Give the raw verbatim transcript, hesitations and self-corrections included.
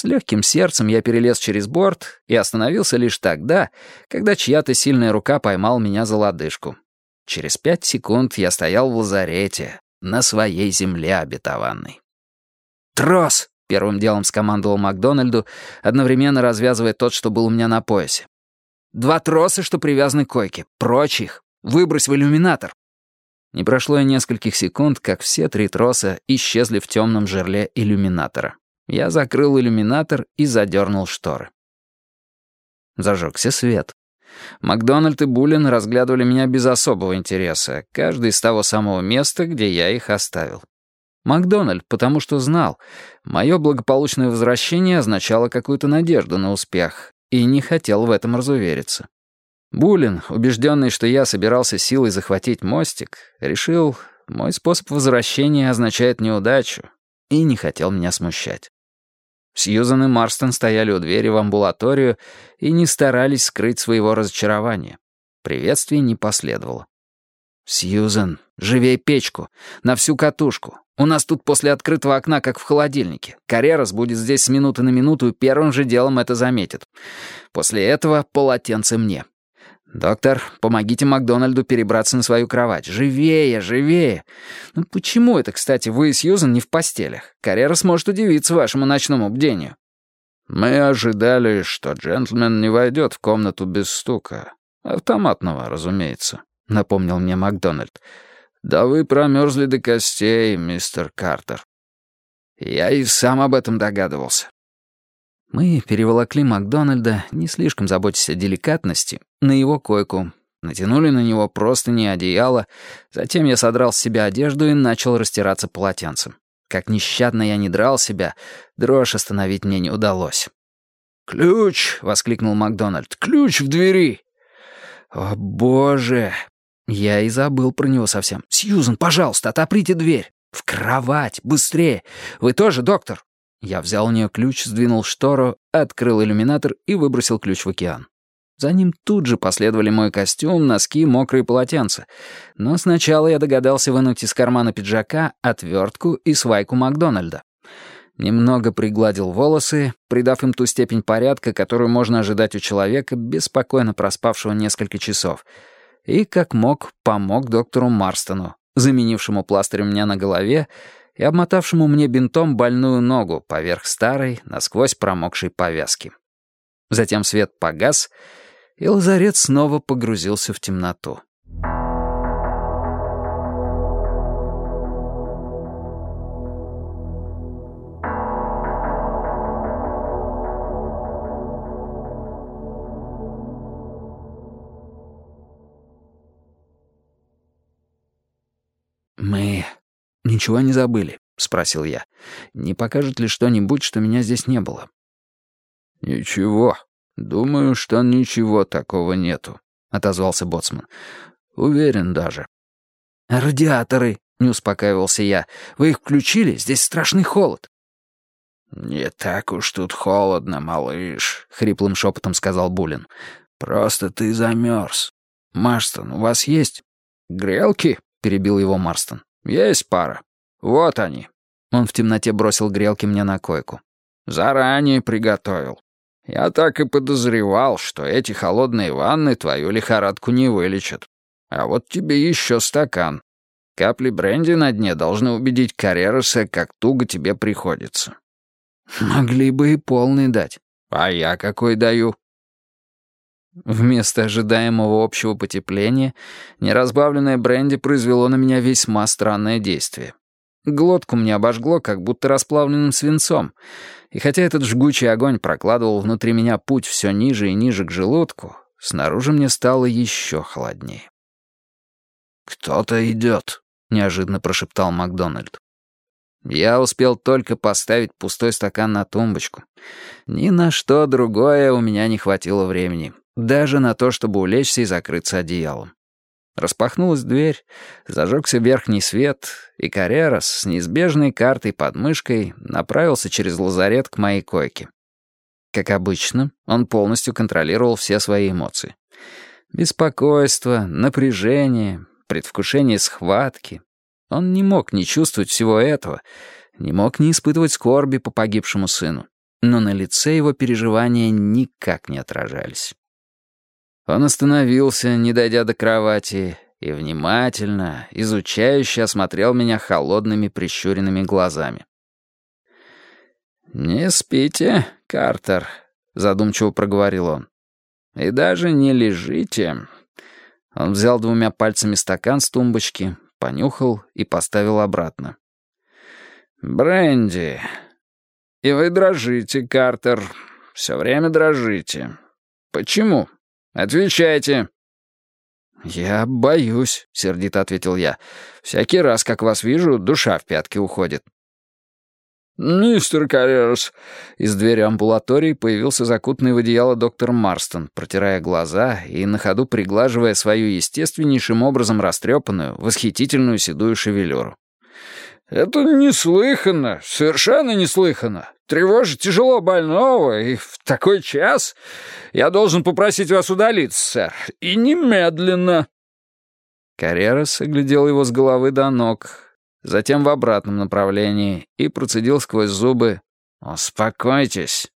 С легким сердцем я перелез через борт и остановился лишь тогда, когда чья-то сильная рука поймала меня за лодыжку. Через пять секунд я стоял в лазарете, на своей земле обетованной. «Трос!» — первым делом скомандовал Макдональду, одновременно развязывая тот, что был у меня на поясе. «Два троса, что привязаны к койке. Прочь их! Выбрось в иллюминатор!» Не прошло и нескольких секунд, как все три троса исчезли в темном жерле иллюминатора. Я закрыл иллюминатор и задернул шторы. Зажегся свет. Макдональд и Буллин разглядывали меня без особого интереса, каждый с того самого места, где я их оставил. Макдональд, потому что знал, мое благополучное возвращение означало какую-то надежду на успех, и не хотел в этом разувериться. Буллин, убежденный, что я собирался силой захватить мостик, решил, мой способ возвращения означает неудачу, и не хотел меня смущать. Сьюзан и Марстон стояли у двери в амбулаторию и не старались скрыть своего разочарования. Приветствий не последовало. «Сьюзан, живей печку, на всю катушку. У нас тут после открытого окна, как в холодильнике. Каррерас будет здесь с минуты на минуту и первым же делом это заметит. После этого полотенце мне. Доктор, помогите Макдональду перебраться на свою кровать. Живее, живее. Ну почему это, кстати, вы и Сьюзан не в постелях? Каррерас может удивиться вашему ночному бдению». «Мы ожидали, что джентльмен не войдет в комнату без стука. Автоматного, разумеется», — напомнил мне Макдональд. «Да вы промерзли до костей, мистер Картер». Я и сам об этом догадывался. Мы переволокли Макдональда, не слишком заботясь о деликатности, на его койку, натянули на него простыни и одеяло, затем я содрал с себя одежду и начал растираться полотенцем. Как нещадно я не драл себя, дрожь остановить мне не удалось. «Ключ!» — воскликнул Макдональд. «Ключ в двери!» «О, боже!» Я и забыл про него совсем. «Сьюзан, пожалуйста, отоприте дверь! В кровать! Быстрее! Вы тоже, доктор?» Я взял у нее ключ, сдвинул штору, открыл иллюминатор и выбросил ключ в океан. За ним тут же последовали мой костюм, носки, мокрые полотенца. Но сначала я догадался вынуть из кармана пиджака отвертку и свайку Макдональда. Немного пригладил волосы, придав им ту степень порядка, которую можно ожидать у человека, беспокойно проспавшего несколько часов. И, как мог, помог доктору Марстону, заменившему пластырь у меня на голове и обмотавшему мне бинтом больную ногу поверх старой, насквозь промокшей повязки. Затем свет погас, и лазарет снова погрузился в темноту. «Мы ничего не забыли?» — спросил я. «Не покажет ли что-нибудь, что меня здесь не было?» «Ничего. Думаю, что ничего такого нету», — отозвался боцман. «Уверен даже». «А радиаторы?» — не успокаивался я. «Вы их включили? Здесь страшный холод». «Не так уж тут холодно, малыш», — хриплым шепотом сказал Буллин. «Просто ты замерз. Марстон, у вас есть грелки?» — перебил его Марстон. «Есть пара. Вот они». Он в темноте бросил грелки мне на койку. «Заранее приготовил. Я так и подозревал, что эти холодные ванны твою лихорадку не вылечат. А вот тебе еще стакан. Капли бренди на дне должны убедить Карререса, как туго тебе приходится». «Могли бы и полный дать». «А я какой даю?» Вместо ожидаемого общего потепления неразбавленное бренди произвело на меня весьма странное действие. Глотку мне обожгло, как будто расплавленным свинцом, и хотя этот жгучий огонь прокладывал внутри меня путь все ниже и ниже к желудку, снаружи мне стало еще холоднее. «Кто-то идет», — неожиданно прошептал Макдональд. Я успел только поставить пустой стакан на тумбочку. Ни на что другое у меня не хватило времени. Даже на то, чтобы улечься и закрыться одеялом. Распахнулась дверь, зажегся верхний свет, и Каррерас с неизбежной картой под мышкой направился через лазарет к моей койке. Как обычно, он полностью контролировал все свои эмоции. Беспокойство, напряжение, предвкушение схватки. Он не мог не чувствовать всего этого, не мог не испытывать скорби по погибшему сыну. но на лице его переживания никак не отражались. Он остановился, не дойдя до кровати, и внимательно, изучающе осмотрел меня холодными прищуренными глазами. «Не спите, Картер», — задумчиво проговорил он. «И даже не лежите». Он взял двумя пальцами стакан с тумбочки, понюхал и поставил обратно. «Бренди. И вы дрожите, Картер. Все время дрожите. Почему? Отвечайте». «Я боюсь», — сердито ответил я. «Всякий раз, как вас вижу, душа в пятки уходит». «Мистер Каррерс!» Из двери амбулатории появился закутанный в одеяло доктор Марстон, протирая глаза и на ходу приглаживая свою естественнейшим образом растрепанную, восхитительную седую шевелюру. «Это неслыханно, совершенно неслыханно. Тревожить тяжело больного, и в такой час я должен попросить вас удалиться, сэр, и немедленно». Каррерс оглядел его с головы до ног, затем в обратном направлении, и процедил сквозь зубы: «Успокойтесь,